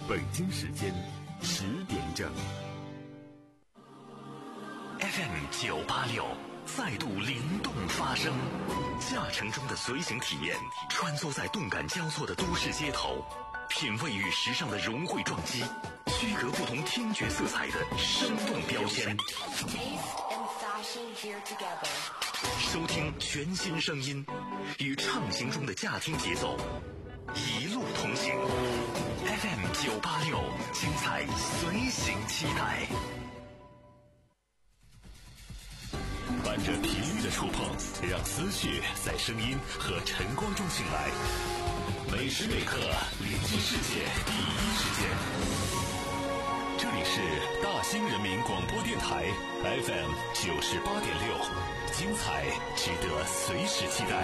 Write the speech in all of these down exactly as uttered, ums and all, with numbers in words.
北京时间十点整。 F M 九八六再度灵动发声，驾乘中的随行体验，穿梭在动感交错的都市街头，品味与时尚的融汇撞击，区隔不同听觉色彩的生动标签。收听全新声音，与畅行中的驾听节奏，一路同行。F M 九八六，精彩随行期待。伴着频率的触碰，让思绪在声音和晨光中醒来。每时每刻，临近世界第一时间。这里是大兴人民广播电台 F M 九十八点六，精彩值得随时期待。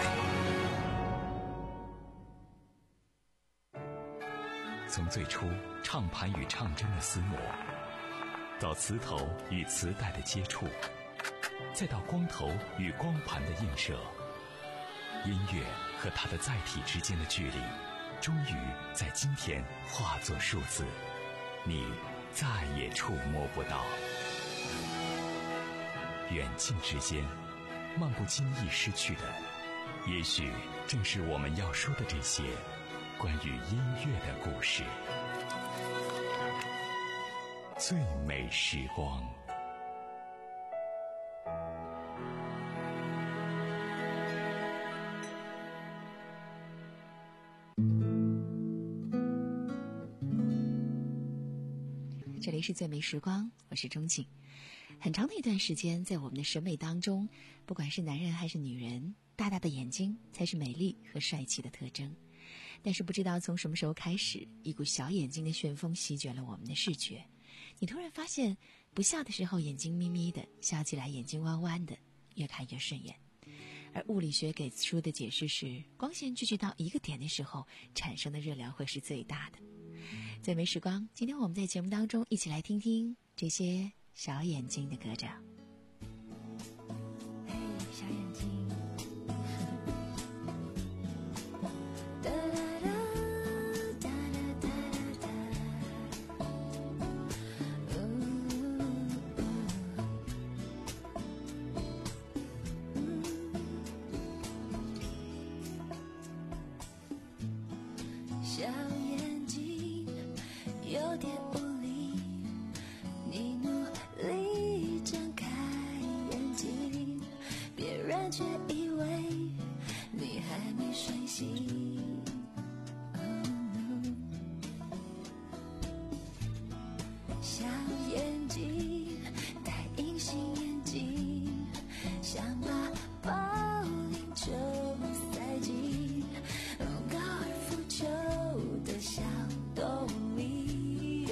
从最初唱盘与唱针的厮磨，到磁头与磁带的接触，再到光头与光盘的映射，音乐和它的载体之间的距离，终于在今天化作数字，你再也触摸不到。远近之间，漫不经意失去的，也许正是我们要说的这些关于音乐的故事。最美时光。 这里是最美时光，我是钟静。很长的一段时间，在我们的审美当中，不管是男人还是女人，大大的眼睛才是美丽和帅气的特征。但是不知道从什么时候开始，一股小眼睛的旋风席卷了我们的视觉。你突然发现，不笑的时候眼睛眯眯的，笑起来眼睛弯弯的，越看越顺眼。而物理学给出的解释是，光线聚集到一个点的时候，产生的热量会是最大的。最美时光，今天我们在节目当中一起来听听这些小眼睛的歌者。 嘿，小眼睛，哒啦啦，哒啦哒啦哒，小眼睛有点无力，你努力睁开眼睛，别人却以为你还没睡醒。小眼睛戴隐形眼镜，想把保龄球塞进高尔夫球的小洞里，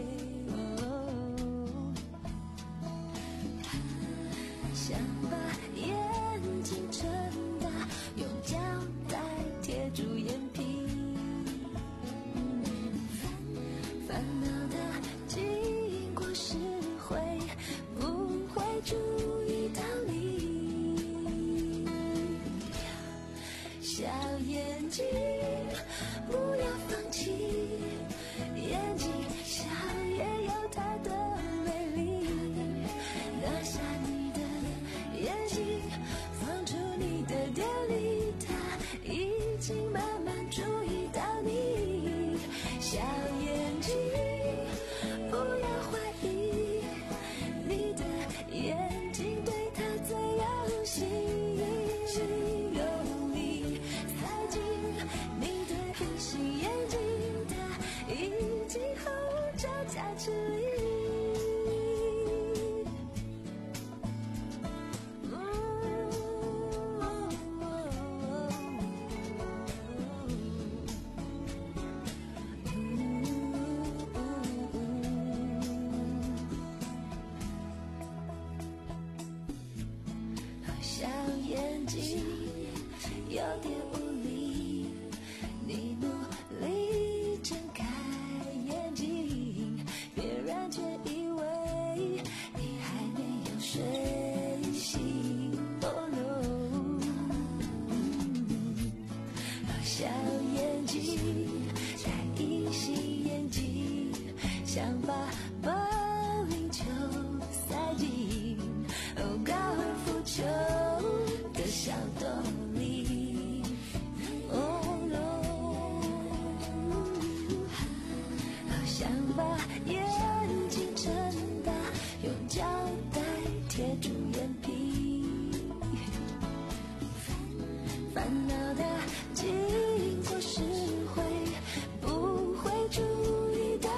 想把眼睛撑大，用胶带贴住眼皮，烦恼的经过想把保龄球塞进哦高尔夫球的小洞里。哦 no， 好想把眼睛睁大，用胶带贴住眼皮，烦恼的经过时会不会注意到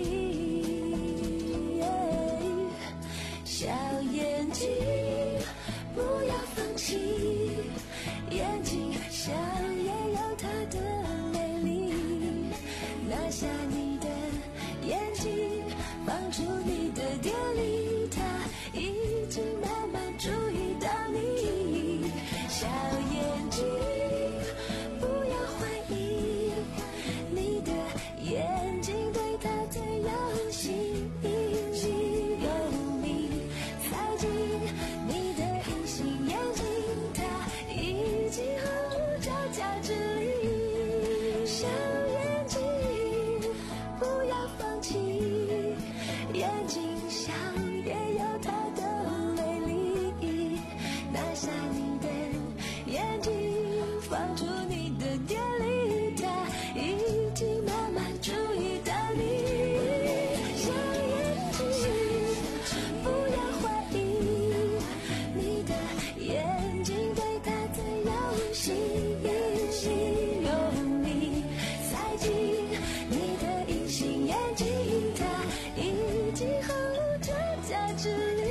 你？小眼睛不要放弃，眼睛上也有它的美丽。拿下你的眼睛，放出你的电力，它已经慢慢注意到你。小眼睛不要怀疑，你的眼睛对它最有吸引力。用力塞进你的隐形眼镜，它已经毫无招架之力。小眼睛不要放弃，眼睛上也有它的美丽。拿下你的眼睛，放出你的电力，它已经慢慢注意到你。小眼睛不要怀疑，你的眼睛对它最有吸引力。用力塞进你的隐形眼镜，它已经毫无招架之力。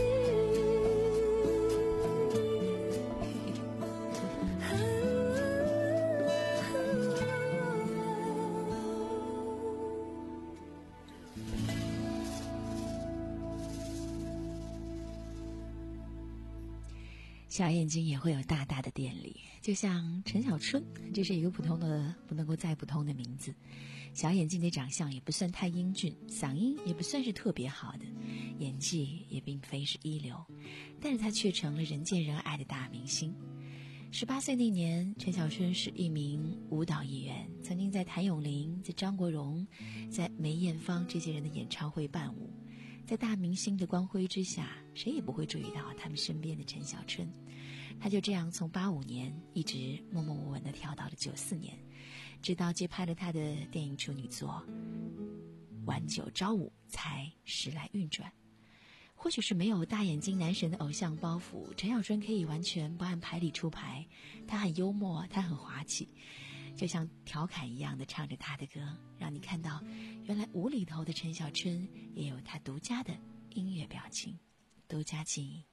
小眼睛也会有大大的电力，就像陈小春，这是一个普通的不能够再普通的名字。小眼睛的长相也不算太英俊，嗓音也不算是特别好的，演技也并非是一流，但是他却成了人见人爱的大明星。十八岁那年，陈小春是一名舞蹈艺员，曾经在谭咏麟、在张国荣、在梅艳芳这些人的演唱会伴舞。在大明星的光辉之下，谁也不会注意到他们身边的陈小春。他就这样从八五年一直默默无闻地跳到了九四年，直到接拍了他的电影处女作《晚九朝五》才时来运转。或许是没有大眼睛男神的偶像包袱，陈小春可以完全不按牌理出牌。他很幽默，他很滑稽，就像调侃一样的唱着他的歌，让你看到原来舞里头的陈小春也有他独家的音乐表情，独家记忆。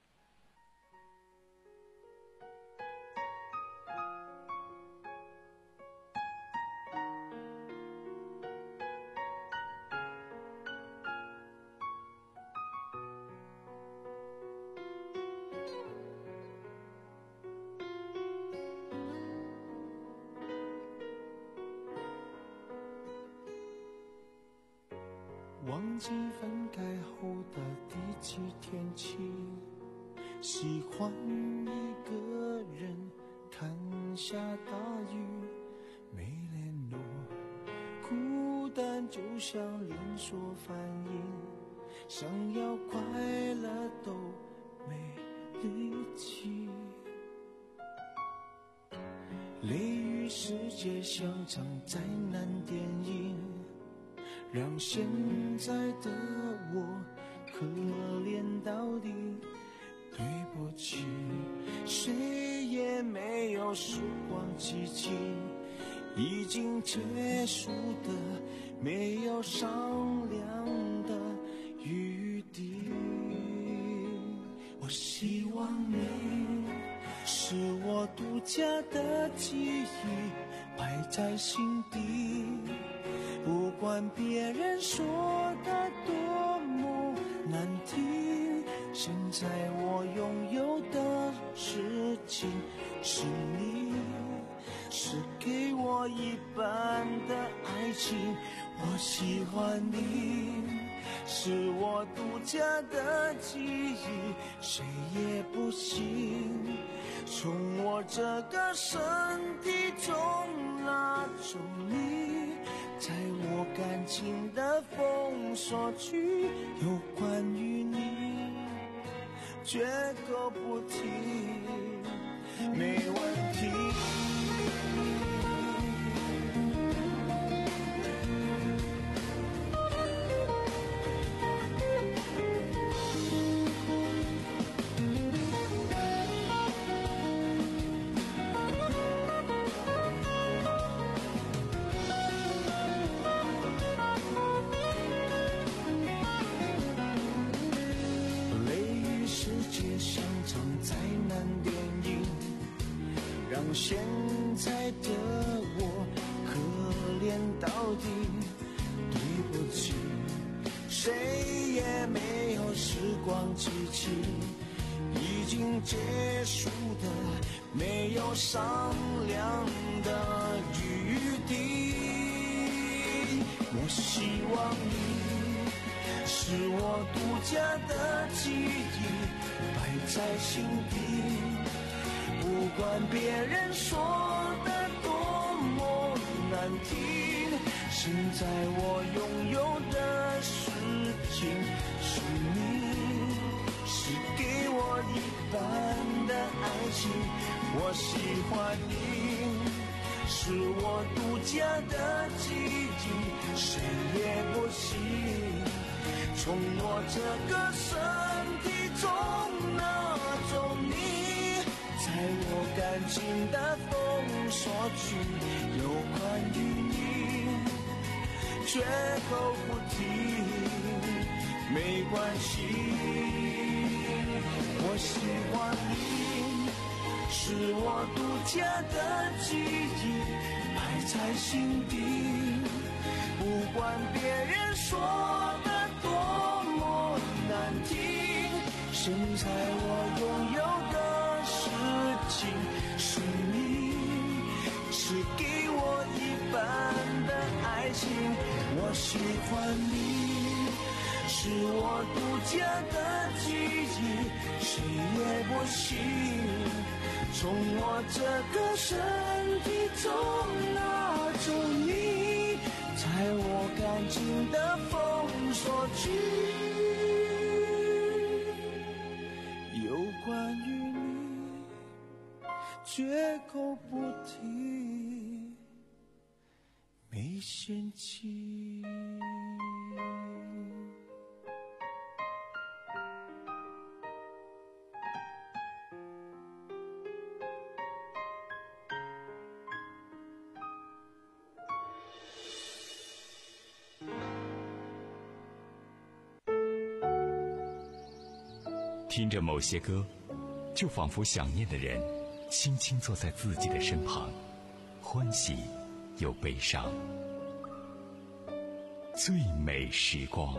忘记分开后的第几天起，喜欢一个人看下大雨，没联络，孤单就像连锁反应，想要快乐都没力气，雷雨世界像场灾难电影，让现在的我可怜到底。对不起，谁也没有时光机器，已经结束的没有商量的余地。我希望你是我独家的记忆，摆在心底，不管别人说的多么难听，现在我拥有的事情是你，是给我一半的爱情。我喜欢你，是我独家的记忆，谁也不行从我这个身体中拿走你。 在我感情的封锁区，有关于你绝口不提，没问题。让现在的我可怜到底，对不起，谁也没有时光机器，已经结束的没有商量的余地。我希望你是我独家的记忆，摆在心底，不管别人说的多么难听，现在我拥有的事情是你，是给我一半的爱情。我喜欢你，是我独家的记忆，谁也不行从我这个身体中拿走你。在我感情的封锁区，有关于你绝口不提，没关系。我喜欢你，是我独家的记忆，摆在心底，不管别人说的多么难听，现在我拥有的事情是你，是给我一半的爱情。我喜欢你，是我独家的记忆，谁也不行从我这个身体中拿走你。在我感情的封锁区，有关于你绝口不提，没嫌弃。 听着某些歌，就仿佛想念的人轻轻坐在自己的身旁，欢喜又悲伤。最美时光。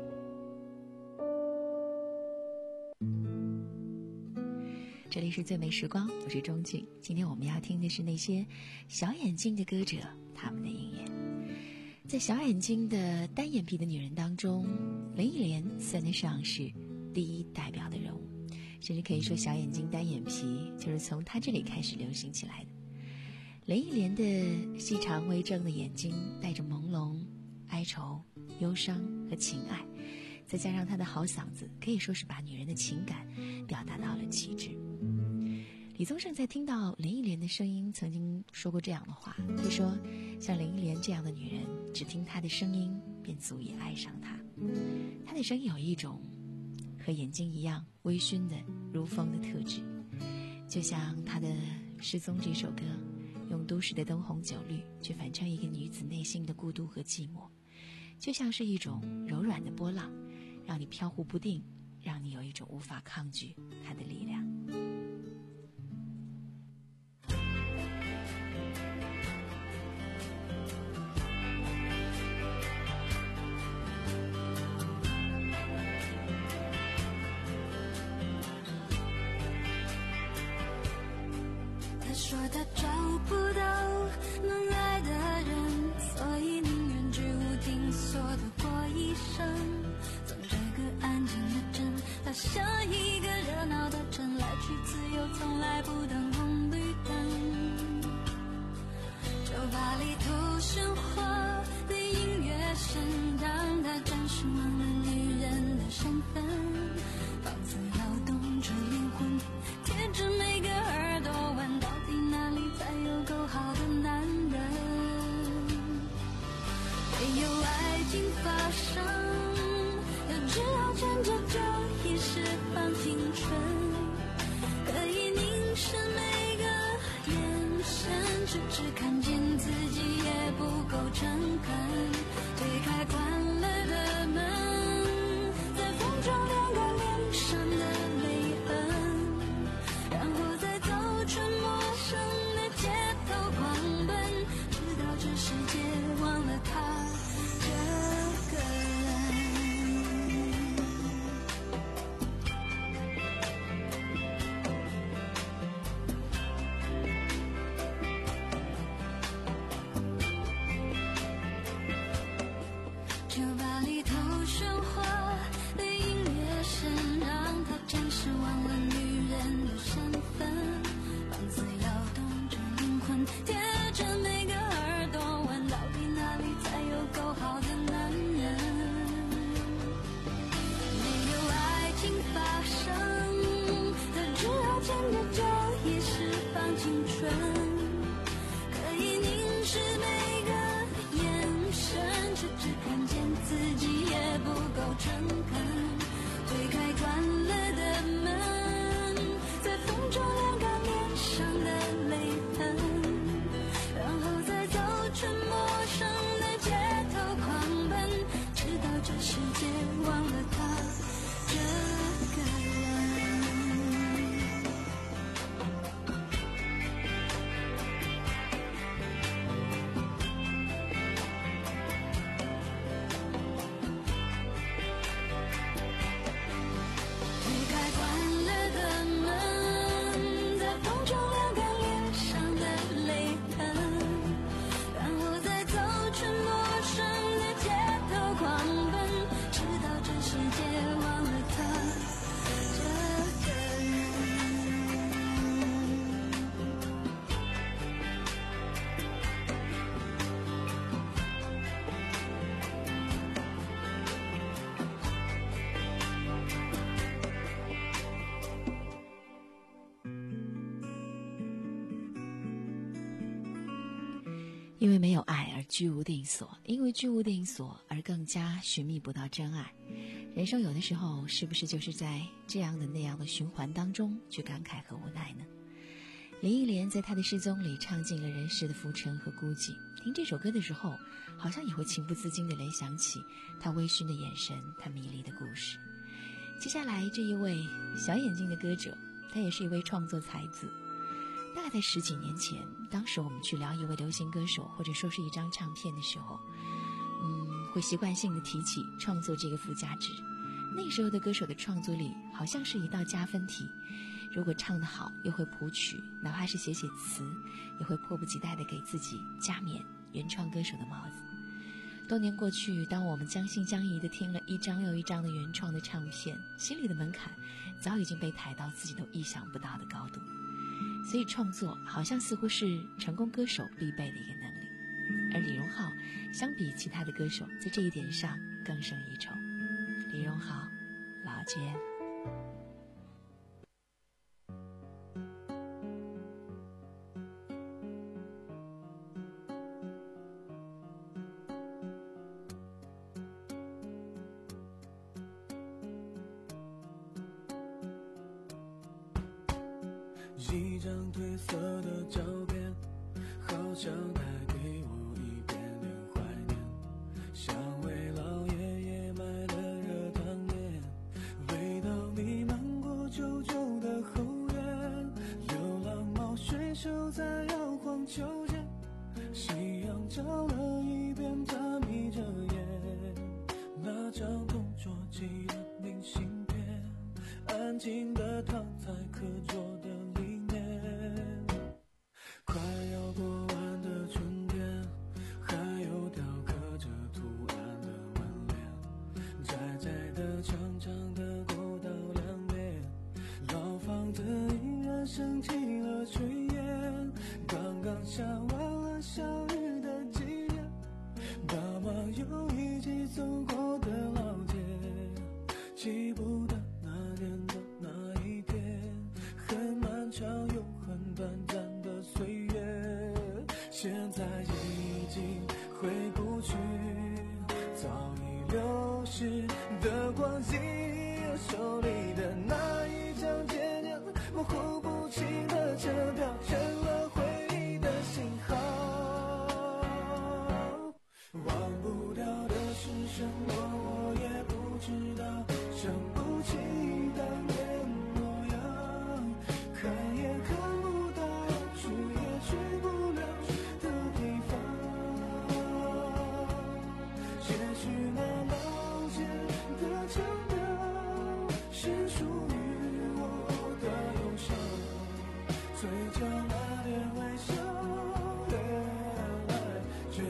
这里是最美时光，我是钟静。今天我们要听的是那些小眼睛的歌者他们的音乐。在小眼睛的单眼皮的女人当中，林忆莲算得上是第一代表的人物，甚至可以说小眼睛单眼皮就是从她这里开始流行起来的。林忆莲的细长微睁的眼睛带着朦胧、哀愁、忧伤和情爱，再加上她的好嗓子，可以说是把女人的情感表达到了极致。李宗盛在听到林忆莲的声音曾经说过这样的话，他说像林忆莲这样的女人，只听她的声音便足以爱上她。她的声音有一种和眼睛一样微醺的如风的特质，就像她的《失踪》这首歌，用都市的灯红酒绿去反衬一个女子内心的孤独和寂寞，就像是一种柔软的波浪，让你飘忽不定，让你有一种无法抗拒它的力量。 他说他找不到能爱的人，所以宁愿居无定所的过一生。从这个安静的镇到下一个热闹的城，来去自由，从来不等红绿灯。酒吧里头喧哗，你有爱情发生，就只好趁着这一时放青春，可以凝视每个眼神，只只看见自己也不够诚恳，推开关了的门，在风中晾干脸上的泪痕，然后再走出陌生的街头狂奔，直到这世界忘了他这个人。酒吧里头喧哗的音乐声，让他暂时忘了女人的身份，放肆摇动着灵魂，贴着每个耳朵问，到底哪里才有够好的男人？没有爱情发生，他只好趁着这一时放青春，可以凝视每个眼神，只只看见自己也不够诚恳，推开关了的门，在风中晾干脸上的泪痕，然后再走出陌生的街头狂奔，直到这世界忘了他这个人。推开关了的门，在风中晾干脸上的泪痕，然后再走出陌生的街头狂奔，直到这世界忘了他这个人。 因为没有爱而居无定所，因为居无定所而更加寻觅不到真爱。人生有的时候是不是就是在这样的那样的循环当中去感慨和无奈呢？林忆莲在她的失踪里唱尽了人世的浮沉和孤寂，听这首歌的时候好像也会情不自禁地联想起她微醺的眼神，她迷离的故事。接下来这一位小眼睛的歌者，他也是一位创作才子。大概在十几年前，当时我们去聊一位流行歌手或者说是一张唱片的时候，嗯，会习惯性的提起创作这个附加值。那时候的歌手的创作力好像是一道加分题，如果唱得好又会谱曲，哪怕是写写词，也会迫不及待地给自己加冕原创歌手的帽子。多年过去，当我们将信将疑地听了一张又一张的原创的唱片，心里的门槛早已经被抬到自己都意想不到的高度。所以创作好像似乎是成功歌手必备的一个能力，而李荣浩相比其他的歌手在这一点上更胜一筹。李荣浩，老街。 一张褪色的照片，好像带给我一点点怀念，像位老爷爷买的热汤面，味道弥漫过旧旧的后院，流浪猫睡熟在摇晃秋千，夕阳照了一遍，它眯着眼，那张同桌寄的明信片，安静的躺在课桌的里面，快要过完的春天，还有雕刻着图案的门帘，窄窄的长长的过道两边，老房子依然升起了炊烟，刚刚下完了小雨的季节，爸妈又一起走过的老街，记不得那年的那一天，很漫长又很短暂的岁月，现在已经回不去。 失的光阴，手里的那一张渐渐模糊不清的车票，成了回忆的信号。忘不掉的是什么，我也不知道，想不起当年模样，看也看不到，去也去不了的地方。也许那老街的腔调是属于我的忧伤，嘴角那点微笑越来越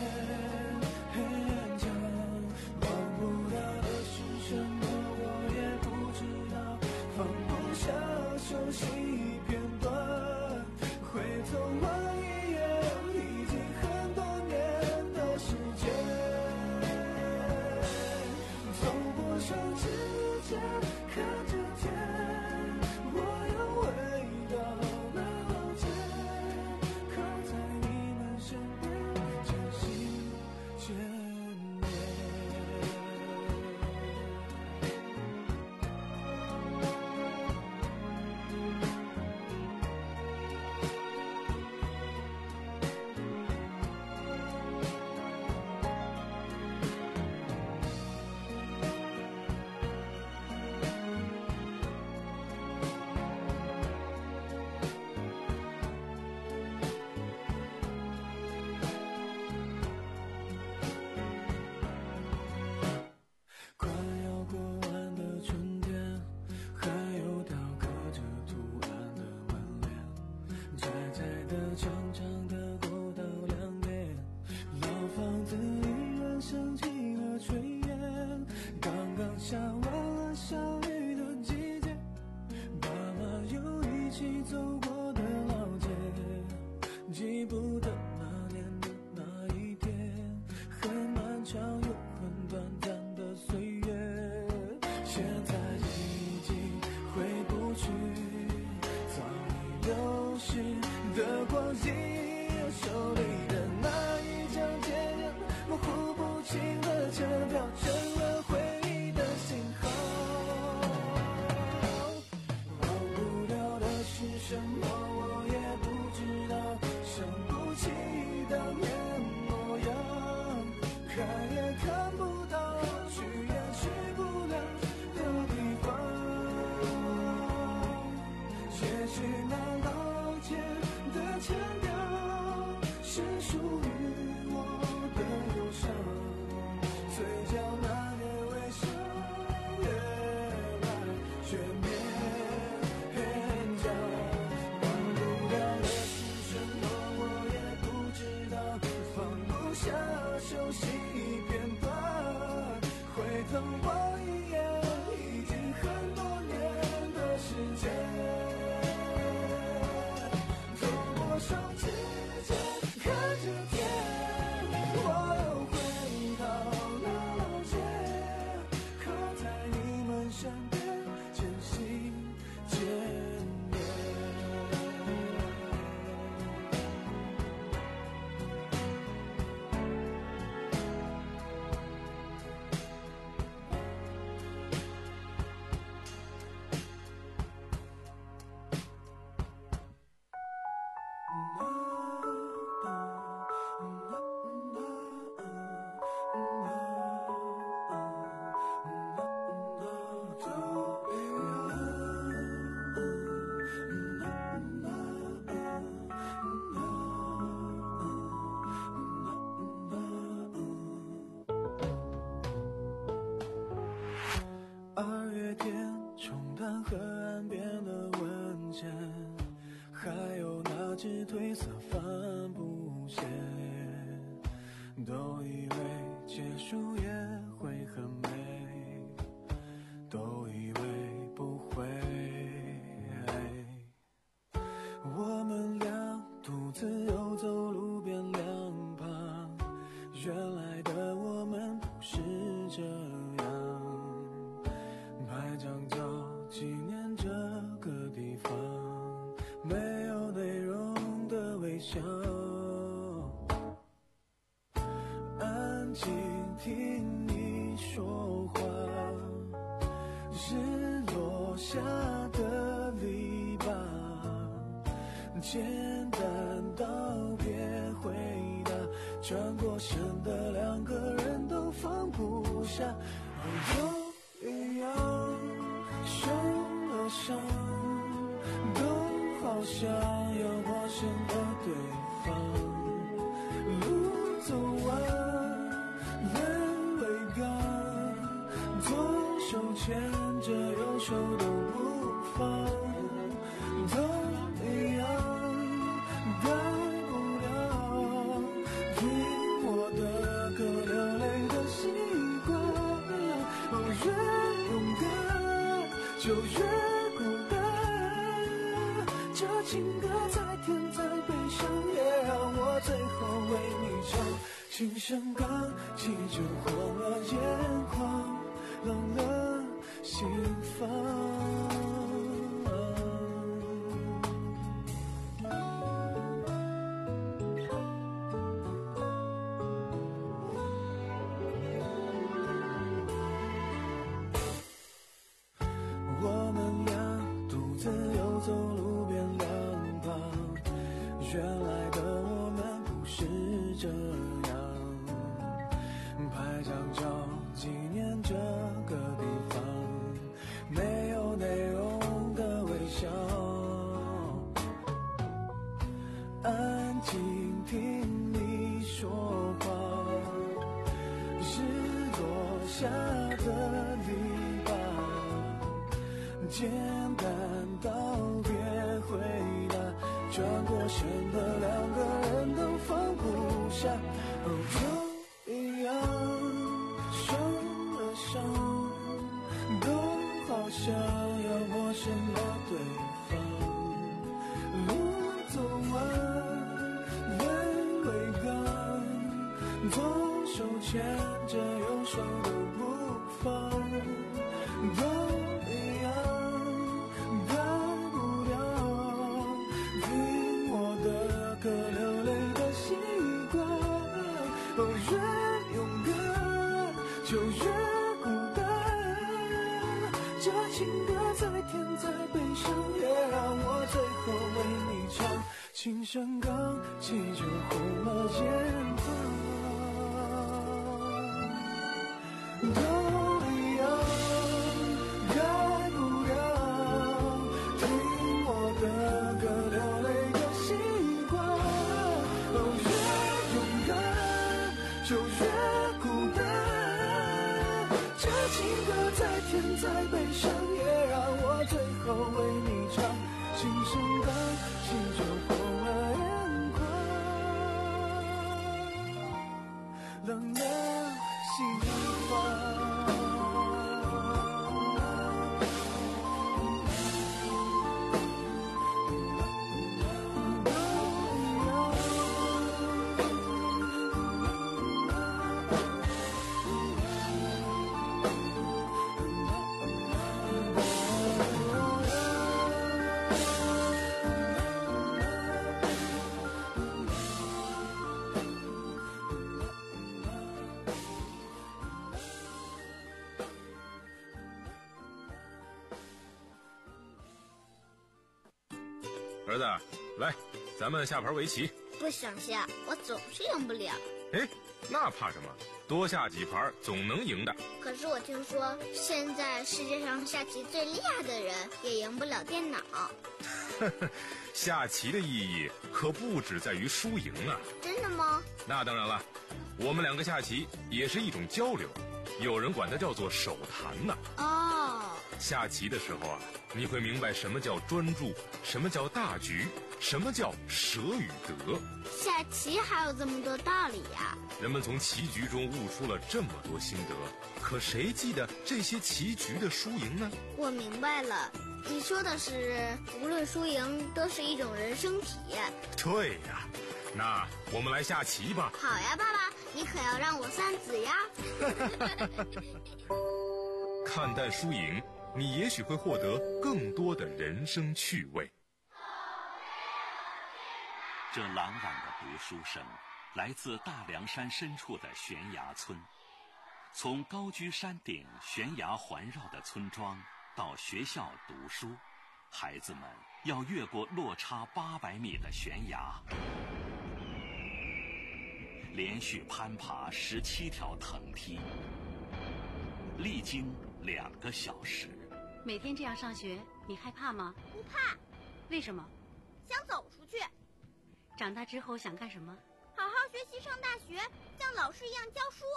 勉强。忘不掉的是什么，我也不知道，放不下熟悉片段，回头望一眼，已经很多年的时间。走过手指间，看着天，我又回到那老街，靠在你们身边，渐行渐远。快要过完的春天，还有条刻着图案的门帘，窄窄的长长的过道两边，老房子依然升起了炊烟。刚刚下完了小雨的季节，爸妈又一起走过的老街，记不得那年的那一天，很漫长又很短暂的岁月，现在已经回不去早已流逝的光阴，手里的那一张渐渐模糊不清的车票，成了回忆的信号。忘不掉的是什么，我也不知道，想不起当年模样，看也看不到，去也去不了的地方。也许那老街的腔调是属于我的忧伤，嘴角那点微笑越来越勉强。忘不掉的是什么，我也不知道，放不下熟悉片段，回头望一眼，已经很多年的时间。走过手指间，看着天，我又回到那老街，靠在你们身边，渐行渐远。二月天冲淡河岸边的温泉，还有那只褪色帆布鞋，都以为结束也会很美，都以为不会。我们俩独自游走路边两旁，原来的我们不是这样，拍张照纪念这个地方，没有内容的微笑。 是落下的篱笆，简单道别回答，转过身的两个人都放不下，又一样受了伤，都好像要陌生的对方，路走完人未干，左手牵着右手都不放，都一样大不了听我的歌流泪的习惯，哦，越勇敢就越孤单，这情歌再甜再悲伤，也让我最后为你唱。琴声刚起就红了眼眶，冷了心房。我们俩独自游走路边两旁，原来的我们不是这样，拍张照纪念这个地方，没有内容的微笑，安静听你说话，是落下的篱笆，简单道别回答，转过身的两个人都放不下，哦，就一样受了伤，都好像要陌生的对方，路走完人未干，左手牵着右手都不放，都一样大不了听我的歌流泪的习惯，哦，越勇敢就越孤单，这情歌再甜再悲伤，也让我最后为你唱。琴声刚起就红了眼眶，都一样改不了听我的歌流泪的习惯，哦，越勇敢就越孤单，这情歌再甜再悲伤，也让我最后为你唱。琴声刚起就红了眼眶，冷了心房。 儿子，来，咱们下盘围棋。 不想下，我总是赢不了。 哎，那怕什么？多下几盘总能赢的。 可是我听说，现在世界上下棋最厉害的人也赢不了电脑。 下棋的意义可不只在于输赢啊。 真的吗？ 那当然了，我们两个下棋也是一种交流，有人管它叫做手谈呢。 哦， 下棋的时候啊，你会明白什么叫专注，什么叫大局，什么叫舍与得。 下棋还有这么多道理呀！ 人们从棋局中悟出了这么多心得，可谁记得这些棋局的输赢呢？ 我明白了，你说的是无论输赢都是一种人生体验。 对呀，那我们来下棋吧。 好呀，爸爸，你可要让我算子呀。 看淡输赢，你也许会获得更多的人生趣味。 这朗朗的读书声来自大凉山深处的悬崖村， 从高居山顶、悬崖环绕的村庄到学校读书，孩子们要越过落差八百米的悬崖，连续攀爬十七条藤梯，历经两个小时。 每天这样上学，你害怕吗？ 不怕。 为什么？ 想走出去。 长大之后想干什么？ 好好学习，上大学，像老师一样教书。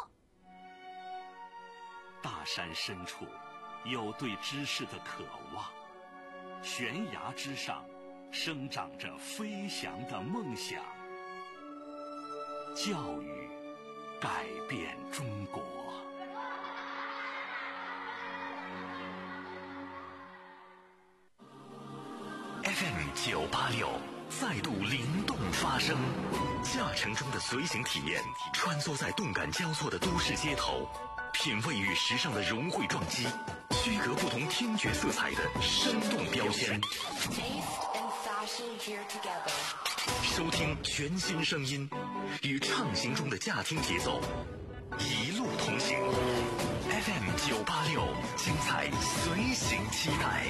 大山深处有对知识的渴望，悬崖之上生长着飞翔的梦想。教育改变中国。F M 九八六再度灵动发声，驾乘中的随行体验，穿梭在动感交错的都市街头，品味与时尚的融汇撞击，区隔不同听觉色彩的生动标签。收听全新声音，与畅行中的驾听节奏，一路同行。F M 九八六，精彩随行期待。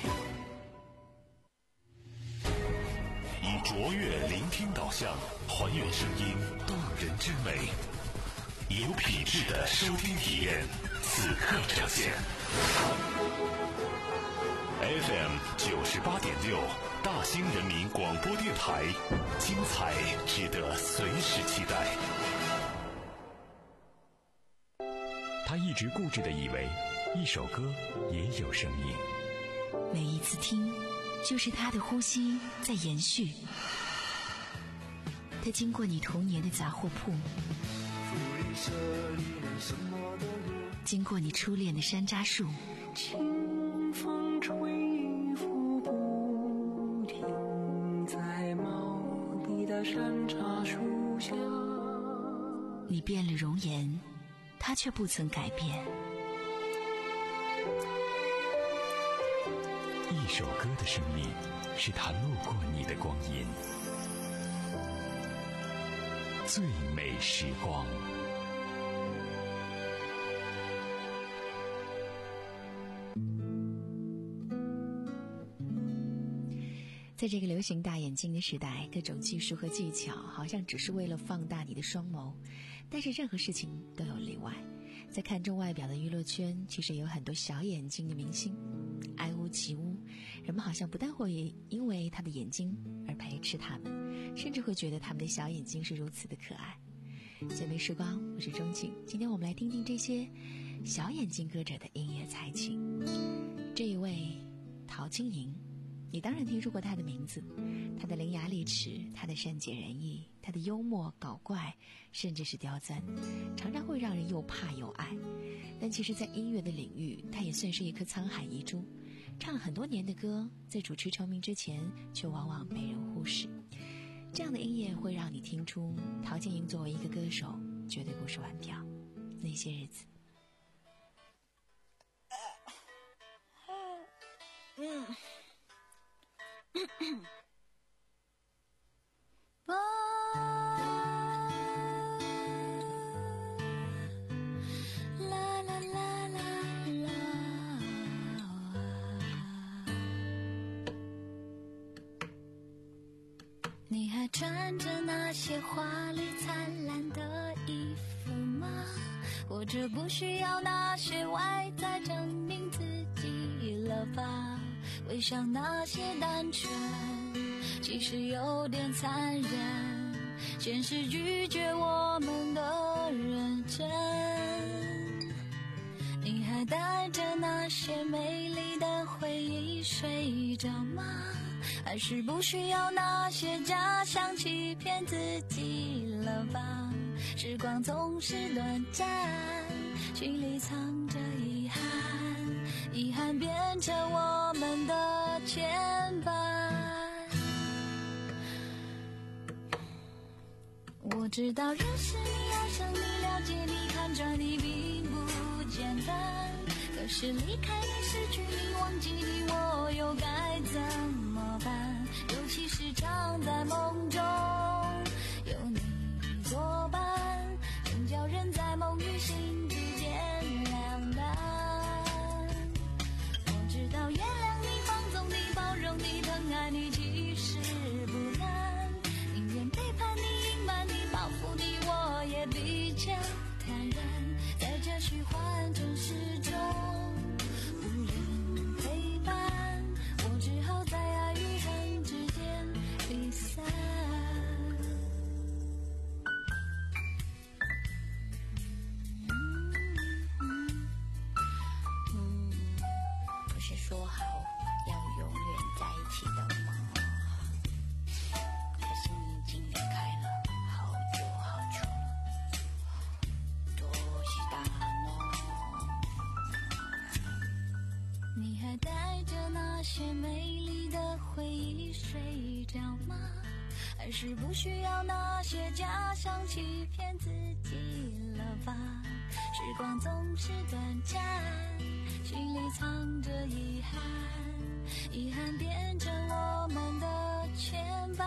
以卓越聆听导向，还原声音动人之美，有品质的收听体验，此刻呈现。F M 九十八点六，大兴人民广播电台，精彩值得随时期待。他一直固执地以为，一首歌也有生命。 每一次听，就是他的呼吸在延续。他经过你童年的杂货铺，经过你初恋的山楂树， 清风吹拂不停，在茂密的山楂树下。 你变了容颜，他却不曾改变。 一首歌的生命，是他路过你的光阴。最美时光。 在这个流行大眼睛的时代，各种技术和技巧好像只是为了放大你的双眸，但是任何事情都有例外。在看重外表的娱乐圈，其实有很多小眼睛的明星，爱屋及乌，人们好像不但会因为他的眼睛而排斥他们，甚至会觉得他们的小眼睛是如此的可爱。最美时光，我是钟庆，今天我们来听听这些小眼睛歌者的音乐才情。这一位陶晶莹，你当然听说过她的名字，她的伶牙俐齿，她的善解人意，她的幽默搞怪，甚至是刁钻，常常会让人又怕又爱。但其实在音乐的领域，她也算是一颗沧海遗珠，唱了很多年的歌，在主持成名之前却往往被人忽视。这样的音乐会让你听出陶晶莹作为一个歌手绝对不是玩票。那些日子， 嗯啦啦啦啦啦，你还穿着那些华丽灿烂的衣服吗？或者不需要那些外在证明自己了吧？回想那些单纯，其实有点残忍，现实拒绝我们的认真。你还带着那些美丽的回忆睡着吗？还是不需要那些假象欺骗自己了吧？时光总是短暂，心里藏着遗憾，遗憾变成我们的牵绊。我知道认识你、爱上你、了解你、看穿你并不简单，可是离开你、失去你、忘记你，我又该怎么办？尤其是常在梦中有你作伴，能叫人在梦与醒之间些美丽的回忆睡着吗？还是不需要那些假象欺骗自己了吧？时光总是短暂，心里藏着遗憾，遗憾变成我们的牵绊。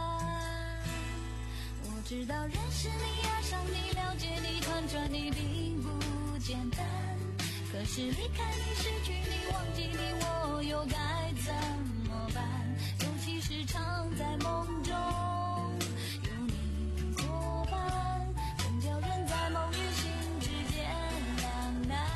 我知道认识你、爱上你、了解你、看穿你并不简单，可是离开你、失去你、忘记你，我又该怎么办？尤其是常在梦中有你作伴，总叫人在梦与醒之间两难。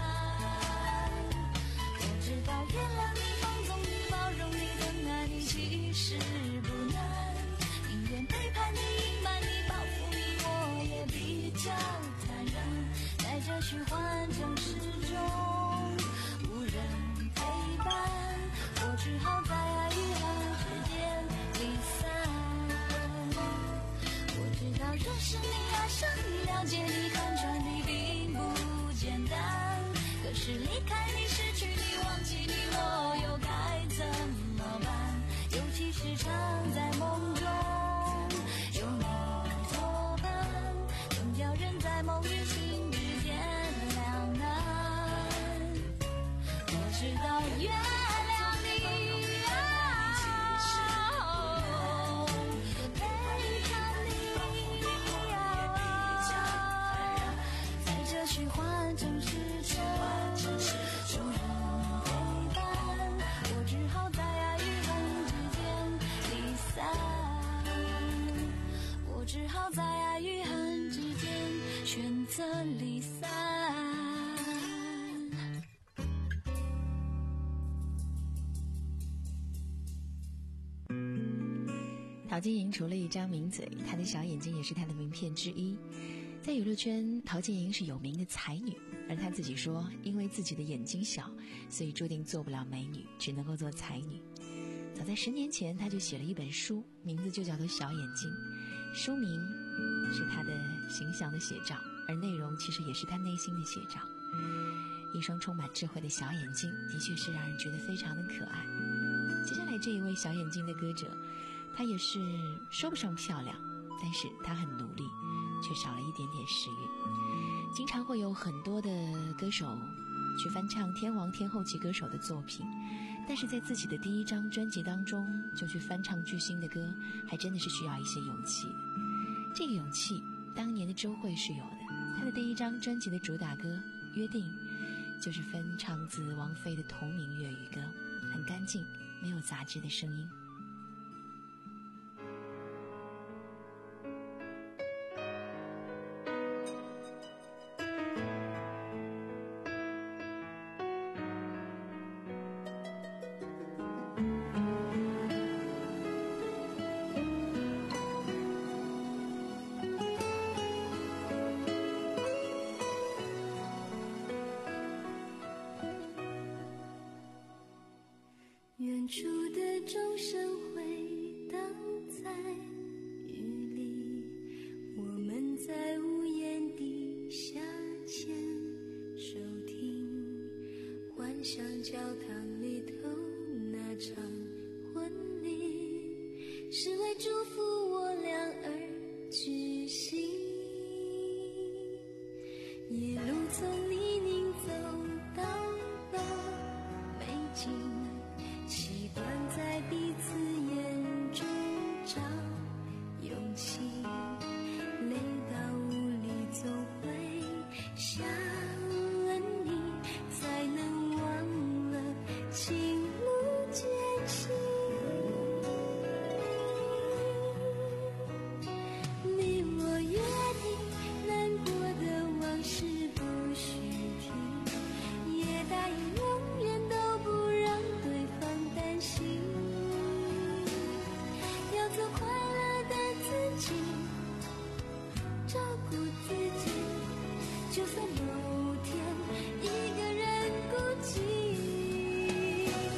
我知道原谅你、放纵你、包容你、疼爱你其实不难，宁愿背叛你、隐瞒你、报复你，我也比较残忍。在这虚幻城市中无人陪伴，我只好在爱与恨之间离散。我知道认识你、爱上你、了解你、看穿你并不简单，可是离开你、失去你、忘记你，我又该怎么办？尤其是常在梦中有你作伴，总叫人在梦与醒之间两难。我知道原谅你啊，陪着你啊，在这虚幻城市中无人陪伴，我只好在爱与恨之间离散。我只好在爱与恨之间选择离散。 陶晶莹除了一张名嘴，她的小眼睛也是她的名片之一。在娱乐圈，陶晶莹是有名的才女，而她自己说，因为自己的眼睛小，所以注定做不了美女，只能够做才女。早在十年前，她就写了一本书，名字就叫做《小眼睛》，书名是她的形象的写照，而内容其实也是她内心的写照。一双充满智慧的小眼睛，的确是让人觉得非常的可爱。接下来这一位小眼睛的歌者，她也是说不上漂亮，但是她很努力，却少了一点点时运。经常会有很多的歌手去翻唱天王天后级歌手的作品，但是在自己的第一张专辑当中就去翻唱巨星的歌，还真的是需要一些勇气。这个勇气当年的周蕙是有的，她的第一张专辑的主打歌《约定》就是翻唱自王菲的同名粤语歌，很干净，没有杂质的声音。 远处的钟声回荡在雨里，我们在屋檐底下牵手听，幻想教堂里头那场婚礼是为祝福我俩而举行。一路从泥泞走到了美景，习惯在彼此眼中找勇气，累到无力总会想你，才能忘了情路艰辛。你我约定，难过的往事不许提，也答应永远都不让对方担心，要做快乐的自己，照顾自己，就算某天一个人孤寂。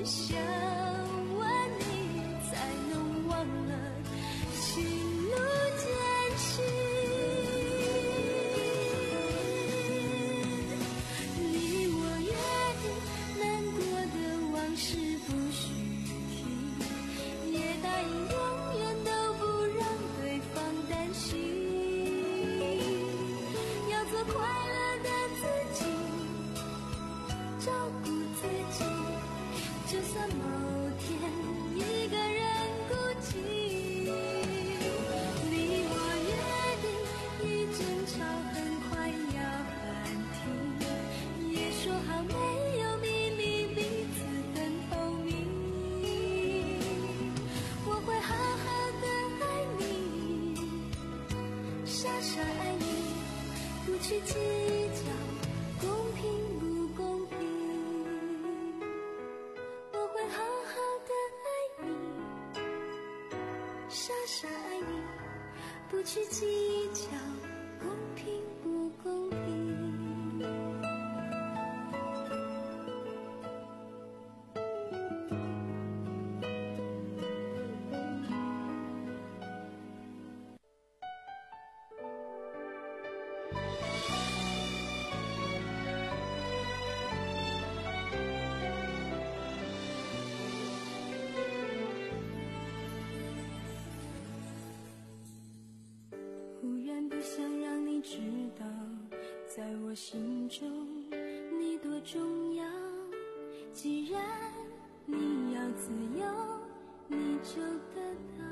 只想问你，才能忘了情路艰辛。你我约定，难过的往事不许提，也答应永远都不让对方担心，要做快乐的自己，照顾自己，就算某天一个人孤寂。你我约定，一争吵很快要喊停，也说好没有秘密，彼此很透明。我会好好的爱你，傻傻爱你，不去计较公平不公平。我会好好的爱你，傻傻爱你，不去计较公平不公平。忽然不想让你知道，在我心中你多重要。既然你要自由，你就得到，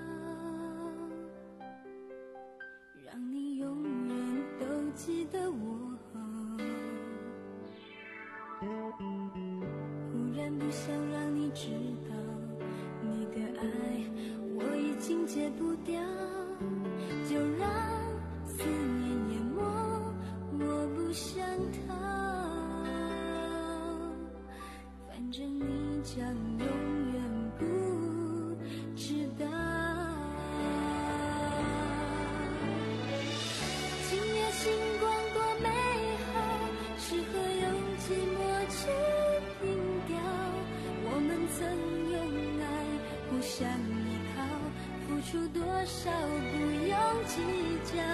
让你永远都记得我。忽然不想让你知道，你的爱我已经戒不掉，就让思念淹没，我不想逃。反正你将永远不知道，今夜星光多美好，适合用寂寞去拼掉。我们曾用爱互相依靠，付出多少不用计较。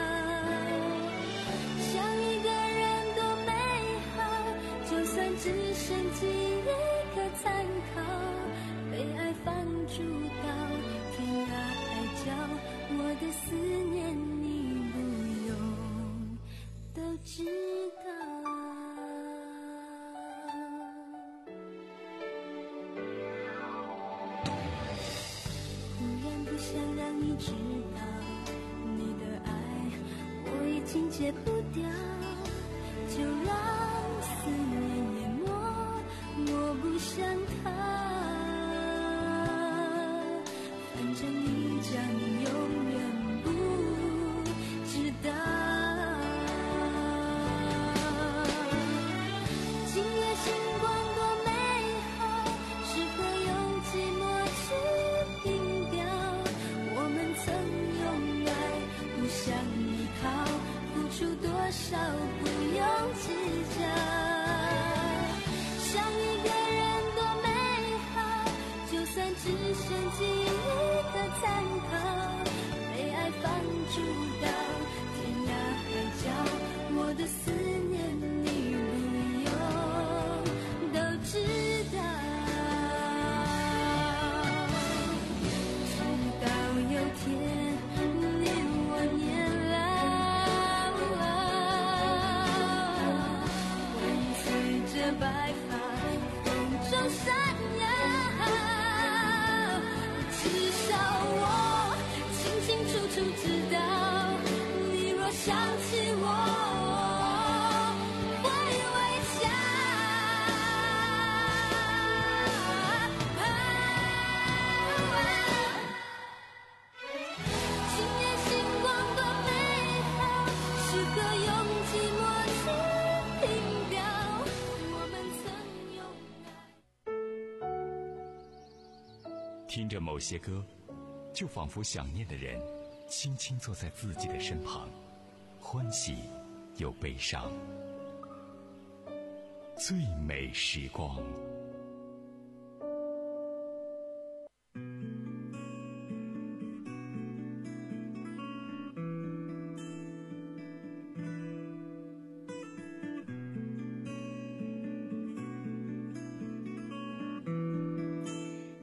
想一个人多美好，就算只剩记忆可参考，被爱放逐到天涯海角，我的思念你不用都知道。忽然不想让你知道，你的爱我已经戒不掉，就让思念淹没，我不想逃。反正你将永远不知道，今夜星光多美好，适合用寂寞去拼掉。我们曾用爱互相依靠，付出多少不用计较。想一个人多美好，就算只剩记忆可参考，被爱放逐到天涯海角，我的思念你不用都知道。直到有天你我年老，会随着白发风中闪耀，至少我清清楚楚知道，你若想起我会微笑。今夜星光多美好，适合用寂寞去拼掉。我们曾用爱。 听着某些歌，就仿佛想念的人轻轻坐在自己的身旁，欢喜又悲伤。最美时光。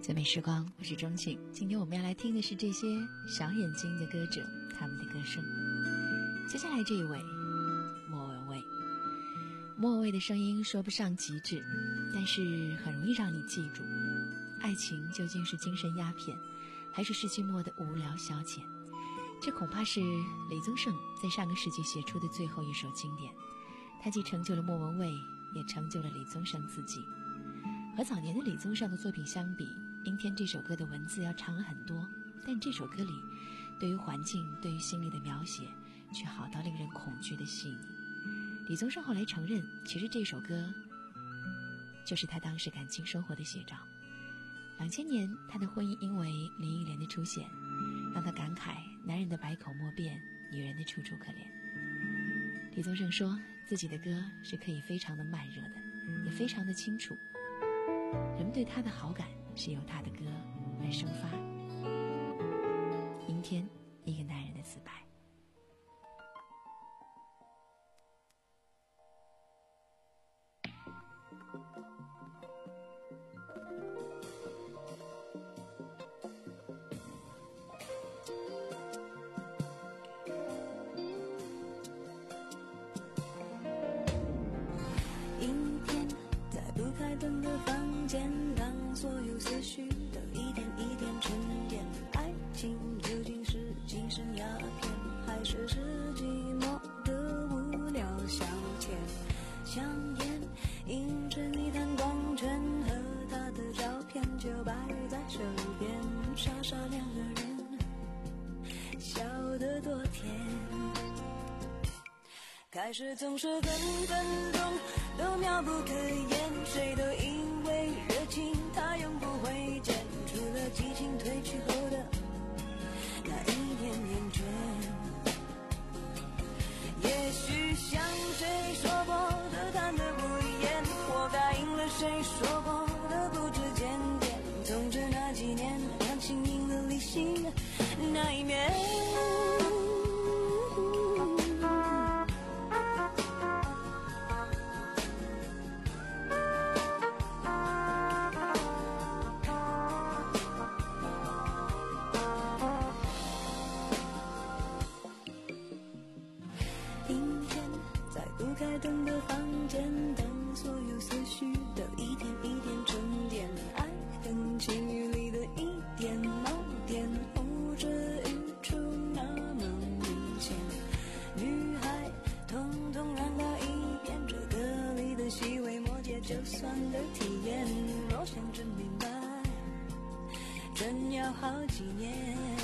最美时光，我是钟庆。今天我们要来听的是这些小眼睛的歌者，他们的歌声。接下来这一位，莫文蔚。莫文蔚的声音说不上极致，但是很容易让你记住。爱情究竟是精神鸦片，还是世纪末的无聊消遣？这恐怕是李宗盛在上个世纪写出的最后一首经典。它既成就了莫文蔚，也成就了李宗盛自己。和早年的李宗盛的作品相比，《阴天》这首歌的文字要长了很多，但这首歌里对于环境、对于心理的描写却好到令人恐惧的细腻。李宗盛后来承认，其实这首歌就是他当时感情生活的写照。两千年，他的婚姻因为林忆莲的出现，让他感慨男人的百口莫辩，女人的楚楚可怜。李宗盛说自己的歌是可以非常的慢热的，也非常的清楚，人们对他的好感是由他的歌而生发。阴天，一个男人的自白。 阴天，在不开灯的房间，当所有思绪都一点一点沉淀，爱情究竟是精神鸦片，还是是寂寞的无聊消遣？香烟映着一滩光圈，和他的照片就摆在手边，傻傻两个人，笑得多甜。开始总是分分钟都妙不可言，谁都因为热情他永不会减，除了激情褪去后的那一点点倦。也许像谁说过的谈得不厌，或答应了谁说过的不知检点，总之那几年感情赢了理性那一面。开灯的房间，当所有思绪都一点一点沉淀，爱恨情欲里的一点盲点，后者语出那么明显。女孩统统让她一遍，这歌里的细微末节就算的体验，若想真明白，真要好几年。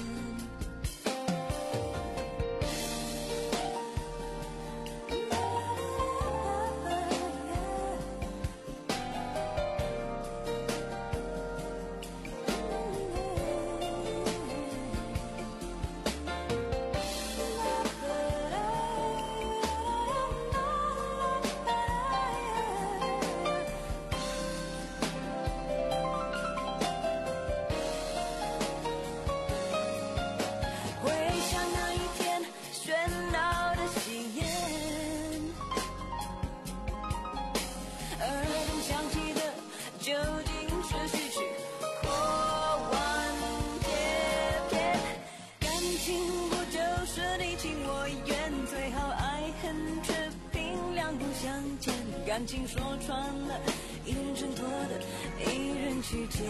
感情说穿了，一人挣脱的，一人去捡。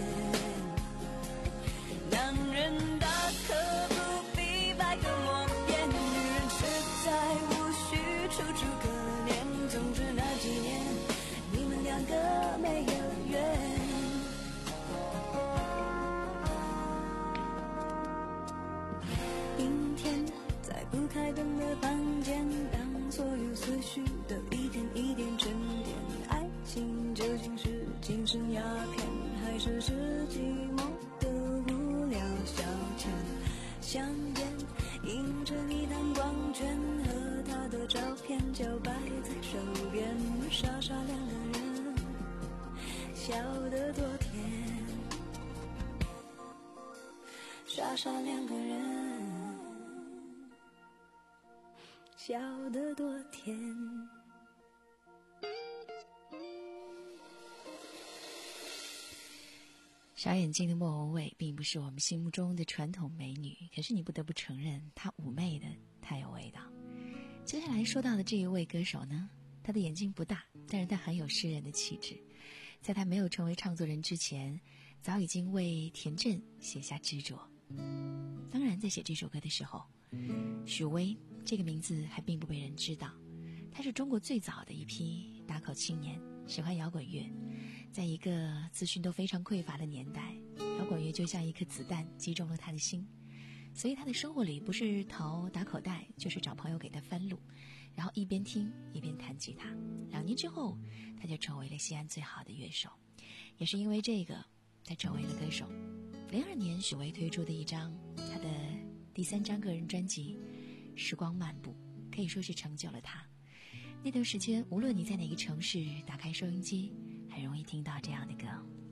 男人大可不必百口莫辩，女人实在无需楚楚可怜。总之那几年，你们两个没有缘。阴天，在不开灯的房间，当所有思绪都一点一点沉淀，爱情究竟是精神鸦片，还是是寂寞的无聊消遣？香烟映着一滩光圈，和他的照片就摆在手边，傻傻两个人，笑得多甜，傻傻两个人，笑得多甜。 小眼睛的莫文蔚并不是我们心目中的传统美女，可是你不得不承认她妩媚的太有味道。接下来说到的这一位歌手呢，她的眼睛不大，但是她很有诗人的气质。在她没有成为唱作人之前，早已经为田震写下执着。当然在写这首歌的时候，许巍这个名字还并不被人知道。他是中国最早的一批打口青年，喜欢摇滚乐。在一个资讯都非常匮乏的年代，摇滚乐就像一颗子弹击中了他的心，所以他的生活里不是淘打口袋，就是找朋友给他翻录，然后一边听一边弹吉他。两年之后，他就成为了西安最好的乐手。也是因为这个，他成为了歌手。零二年，许巍推出的一张他的第三张个人专辑《时光漫步》，可以说是成就了他。那段时间，无论你在哪个城市，打开收音机，很容易听到这样的歌。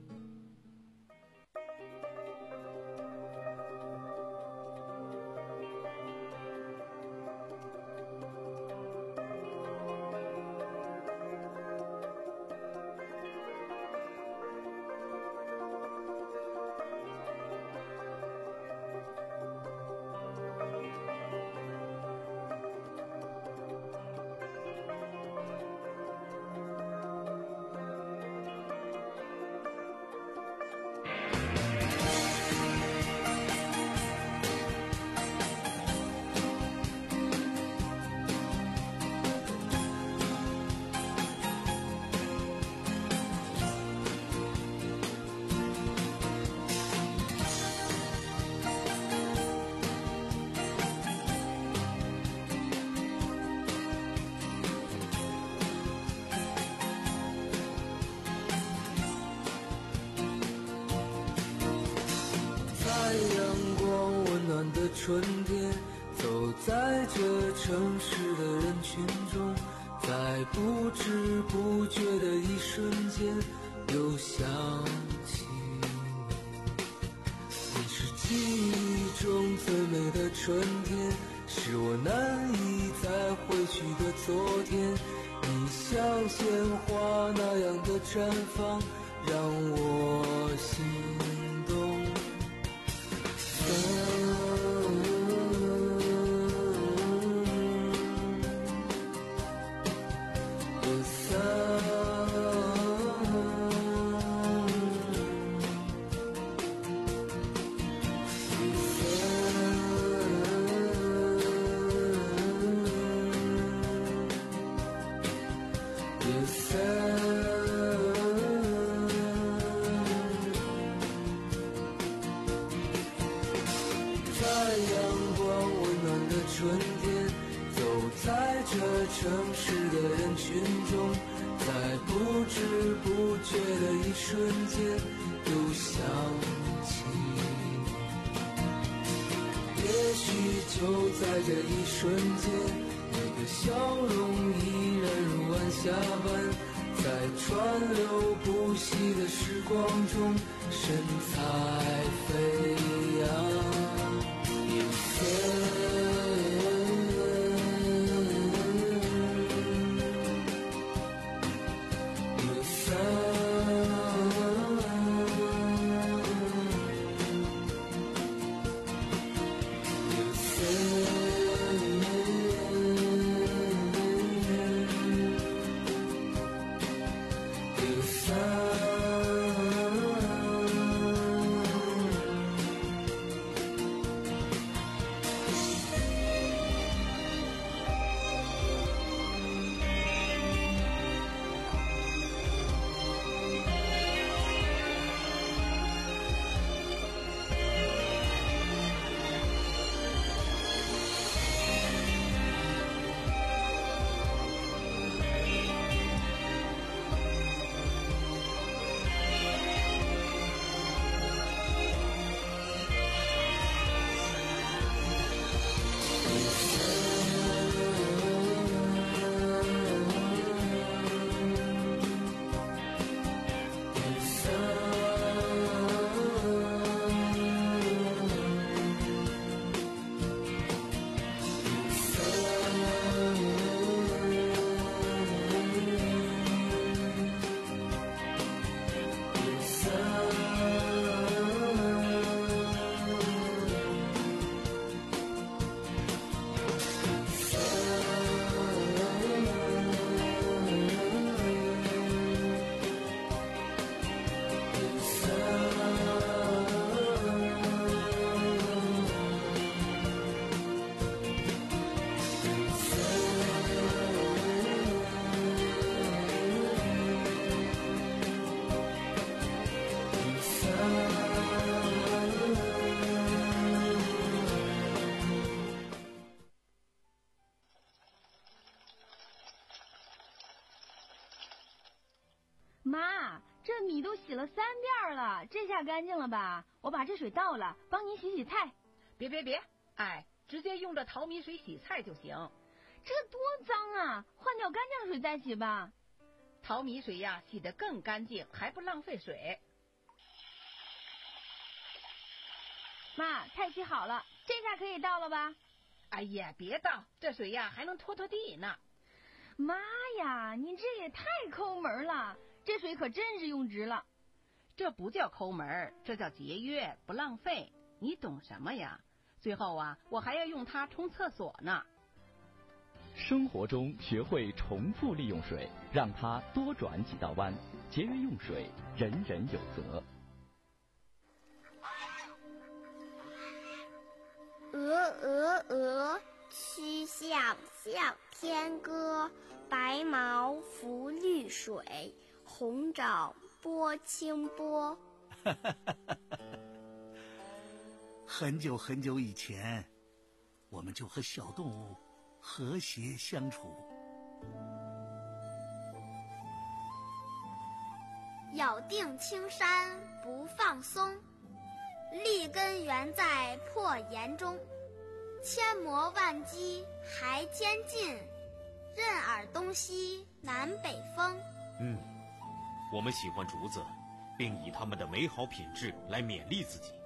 春天，走在这城市的人群中，在不知不觉的一瞬间，又想起你。你是记忆中最美的春天，是我难以再回去的昨天。你像鲜花那样的绽放，让我心动。城市的人群中，在不知不觉的一瞬间，又想起你。也许就在这一瞬间，你的笑容依然如晚霞般，在川流不息的时光中，神采飞扬。有些这米都洗了三遍了，这下干净了吧？我把这水倒了，帮您洗洗菜。 别别别，哎，直接用这淘米水洗菜就行。 这多脏啊，换掉干净水再洗吧。 淘米水呀，洗得更干净，还不浪费水。 妈，菜洗好了，这下可以倒了吧？ 哎呀，别倒，这水呀还能拖拖地呢。 妈呀，你这也太抠门了，这水可真是用值了。 这不叫抠门，这叫节约，不浪费。你懂什么呀？最后啊，我还要用它冲厕所呢。 生活中学会重复利用水，让它多转几道弯，节约用水，人人有责。 鹅鹅鹅，曲项向天歌。白毛浮绿水，红掌拨清波。 很久很久以前，我们就和小动物和谐相处。 咬定青山不放松，立根原在破岩中。千磨万击还坚劲，任尔东西南北风。 嗯，我们喜欢竹子，并以它们的美好品质来勉励自己。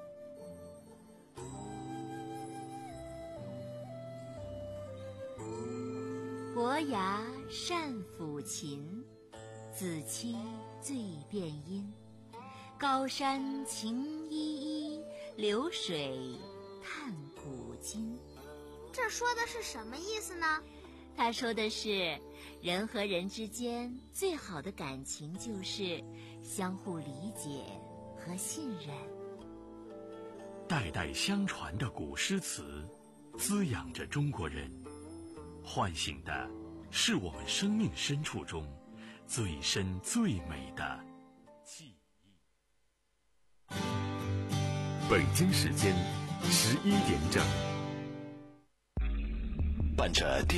伯牙善抚琴，子期最辨音。高山晴依依，流水叹古今。 这说的是什么意思呢？ 他说的是，人和人之间最好的感情就是相互理解和信任。 代代相传的古诗词，滋养着中国人，唤醒的是我们生命深处中最深最美的记忆。 北京时间十一点整，伴着电